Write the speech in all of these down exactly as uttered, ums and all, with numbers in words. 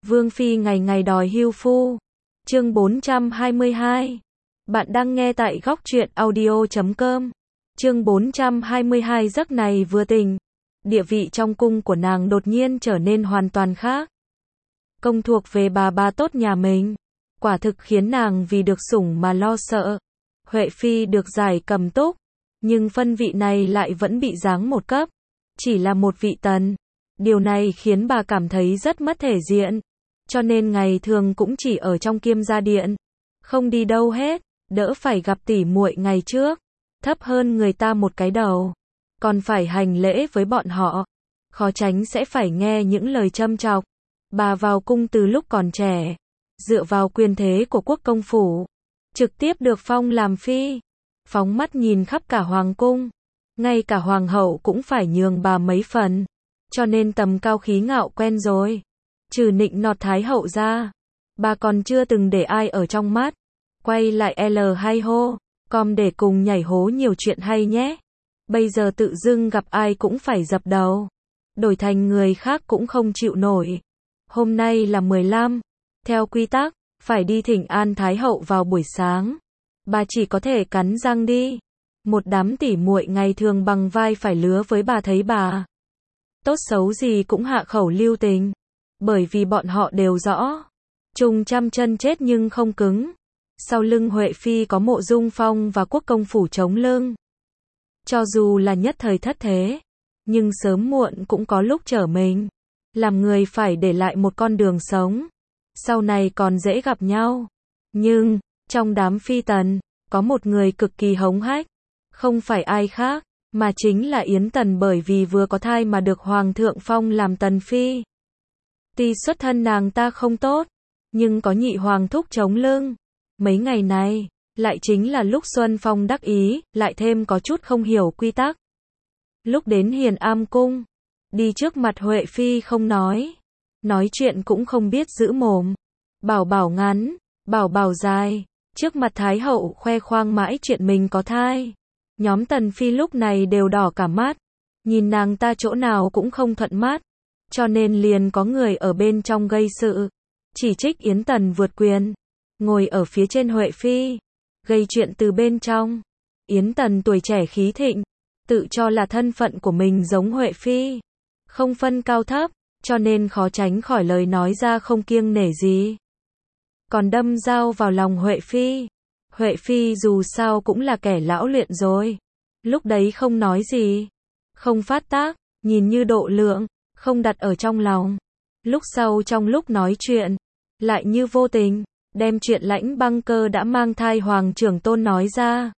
Vương phi ngày ngày đòi hưu phu. Chương bốn trăm hai mươi hai. Bạn đang nghe tại góc truyện audio chấm com. Chương bốn trăm hai mươi hai. Giấc này vừa tỉnh, địa vị trong cung của nàng đột nhiên trở nên hoàn toàn khác. Công thuộc về bà bà tốt nhà mình, quả thực khiến nàng vì được sủng mà lo sợ. Huệ phi được giải cầm túc, nhưng phân vị này lại vẫn bị giáng một cấp, chỉ là một vị tần. Điều này khiến bà cảm thấy rất mất thể diện, cho nên ngày thường cũng chỉ ở trong Kiêm Gia Điện, không đi đâu hết, đỡ phải gặp tỉ muội ngày trước, thấp hơn người ta một cái đầu, còn phải hành lễ với bọn họ, khó tránh sẽ phải nghe những lời châm chọc. Bà vào cung từ lúc còn trẻ, dựa vào quyền thế của quốc công phủ, trực tiếp được phong làm phi, phóng mắt nhìn khắp cả hoàng cung, ngay cả hoàng hậu cũng phải nhường bà mấy phần, cho nên tầm cao khí ngạo quen rồi. Trừ nịnh nọt thái hậu ra, bà còn chưa từng để ai ở trong mắt. Quay lại L hay hô, com để cùng nhảy hố nhiều chuyện hay nhé. Bây giờ tự dưng gặp ai cũng phải dập đầu, đổi thành người khác cũng không chịu nổi. Hôm nay là mười lăm, theo quy tắc, phải đi thỉnh an thái hậu vào buổi sáng. Bà chỉ có thể cắn răng đi. Một đám tỉ muội ngày thường bằng vai phải lứa với bà thấy bà tốt xấu gì cũng hạ khẩu lưu tình, bởi vì bọn họ đều rõ, trùng trăm chân chết nhưng không cứng. Sau lưng Huệ phi có Mộ Dung Phong và quốc công phủ chống lưng. Cho dù là nhất thời thất thế, nhưng sớm muộn cũng có lúc trở mình. Làm người phải để lại một con đường sống, sau này còn dễ gặp nhau. Nhưng, trong đám phi tần, có một người cực kỳ hống hách, không phải ai khác, mà chính là Yến Tần, bởi vì vừa có thai mà được Hoàng thượng phong làm tần phi. Tuy xuất thân nàng ta không tốt, nhưng có nhị hoàng thúc chống lưng. Mấy ngày này, lại chính là lúc Xuân Phong đắc ý, lại thêm có chút không hiểu quy tắc. Lúc đến Hiền Am cung, đi trước mặt Huệ phi không nói, nói chuyện cũng không biết giữ mồm, bảo bảo ngắn, bảo bảo dài, trước mặt thái hậu khoe khoang mãi chuyện mình có thai. Nhóm tần phi lúc này đều đỏ cả mắt, nhìn nàng ta chỗ nào cũng không thuận mắt, cho nên liền có người ở bên trong gây sự, chỉ trích Yến Tần vượt quyền, ngồi ở phía trên Huệ phi, gây chuyện từ bên trong. Yến Tần tuổi trẻ khí thịnh, tự cho là thân phận của mình giống Huệ phi, không phân cao thấp, cho nên khó tránh khỏi lời nói ra không kiêng nể gì, còn đâm dao vào lòng Huệ phi. Huệ phi dù sao cũng là kẻ lão luyện rồi, lúc đấy không nói gì, không phát tác, nhìn như độ lượng, không đặt ở trong lòng. Lúc sau trong lúc nói chuyện, lại như vô tình, đem chuyện Lãnh Băng Cơ đã mang thai Hoàng trưởng tôn nói ra.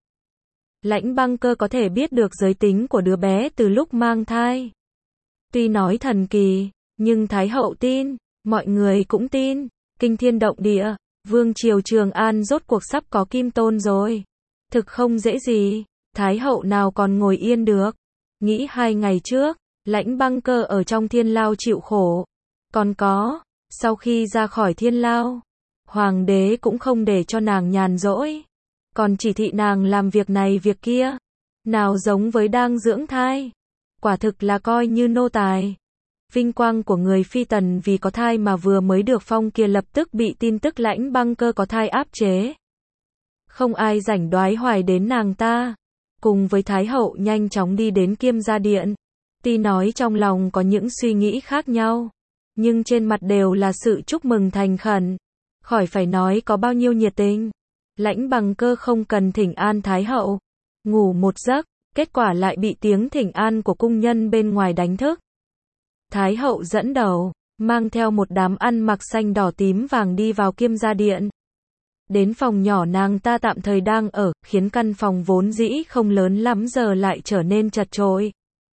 Lãnh Băng Cơ có thể biết được giới tính của đứa bé từ lúc mang thai. Tuy nói thần kỳ, nhưng Thái hậu tin, mọi người cũng tin, kinh thiên động địa, vương triều Trường An rốt cuộc sắp có kim tôn rồi. Thực không dễ gì, Thái hậu nào còn ngồi yên được. Nghĩ hai ngày trước, Lãnh Băng Cơ ở trong thiên lao chịu khổ. Còn có, sau khi ra khỏi thiên lao, hoàng đế cũng không để cho nàng nhàn rỗi, còn chỉ thị nàng làm việc này việc kia, nào giống với đang dưỡng thai, quả thực là coi như nô tài. Vinh quang của người phi tần vì có thai mà vừa mới được phong kia lập tức bị tin tức Lãnh Băng Cơ có thai áp chế. Không ai rảnh đoái hoài đến nàng ta, cùng với Thái hậu nhanh chóng đi đến Kiêm Gia Điện. Tuy nói trong lòng có những suy nghĩ khác nhau, nhưng trên mặt đều là sự chúc mừng thành khẩn, khỏi phải nói có bao nhiêu nhiệt tình. Lãnh Băng Cơ không cần thỉnh an Thái hậu, ngủ một giấc, kết quả lại bị tiếng thỉnh an của cung nhân bên ngoài đánh thức. Thái hậu dẫn đầu, mang theo một đám ăn mặc xanh đỏ tím vàng đi vào Kiêm Gia Điện. Đến phòng nhỏ nàng ta tạm thời đang ở, khiến căn phòng vốn dĩ không lớn lắm giờ lại trở nên chật chội.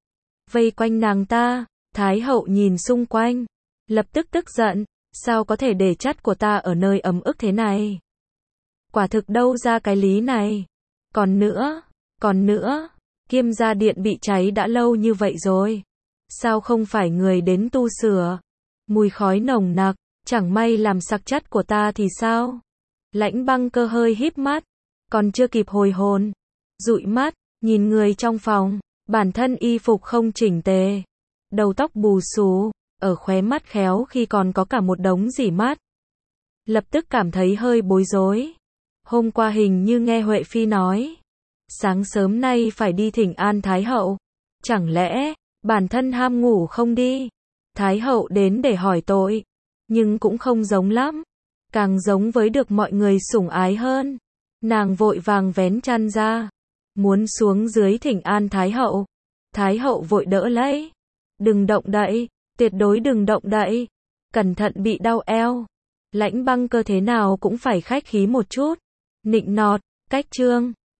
Vây quanh nàng ta, Thái hậu nhìn xung quanh, lập tức tức giận, sao có thể để chắt của ta ở nơi ấm ức thế này? Quả thực đâu ra cái lý này. Còn nữa, còn nữa, Kiêm Gia Điện bị cháy đã lâu như vậy rồi, sao không phải người đến tu sửa? Mùi khói nồng nặc, chẳng may làm sặc chắt của ta thì sao? Lãnh Băng Cơ hơi híp mắt, còn chưa kịp hồi hồn, dụi mắt, nhìn người trong phòng, bản thân y phục không chỉnh tề, đầu tóc bù xù, ở khóe mắt khéo khi còn có cả một đống rỉ mát. Lập tức cảm thấy hơi bối rối. Hôm qua hình như nghe Huệ Phi nói, sáng sớm nay phải đi thỉnh an Thái hậu. Chẳng lẽ, bản thân ham ngủ không đi? Thái hậu đến để hỏi tội, nhưng cũng không giống lắm, càng giống với được mọi người sủng ái hơn. Nàng vội vàng vén chăn ra, muốn xuống dưới thỉnh an Thái hậu. Thái hậu vội đỡ lấy. Đừng động đậy, tuyệt đối đừng động đậy, cẩn thận bị đau eo. Lãnh Băng Cơ thế nào cũng phải khách khí một chút, nịnh nọt, cách trương.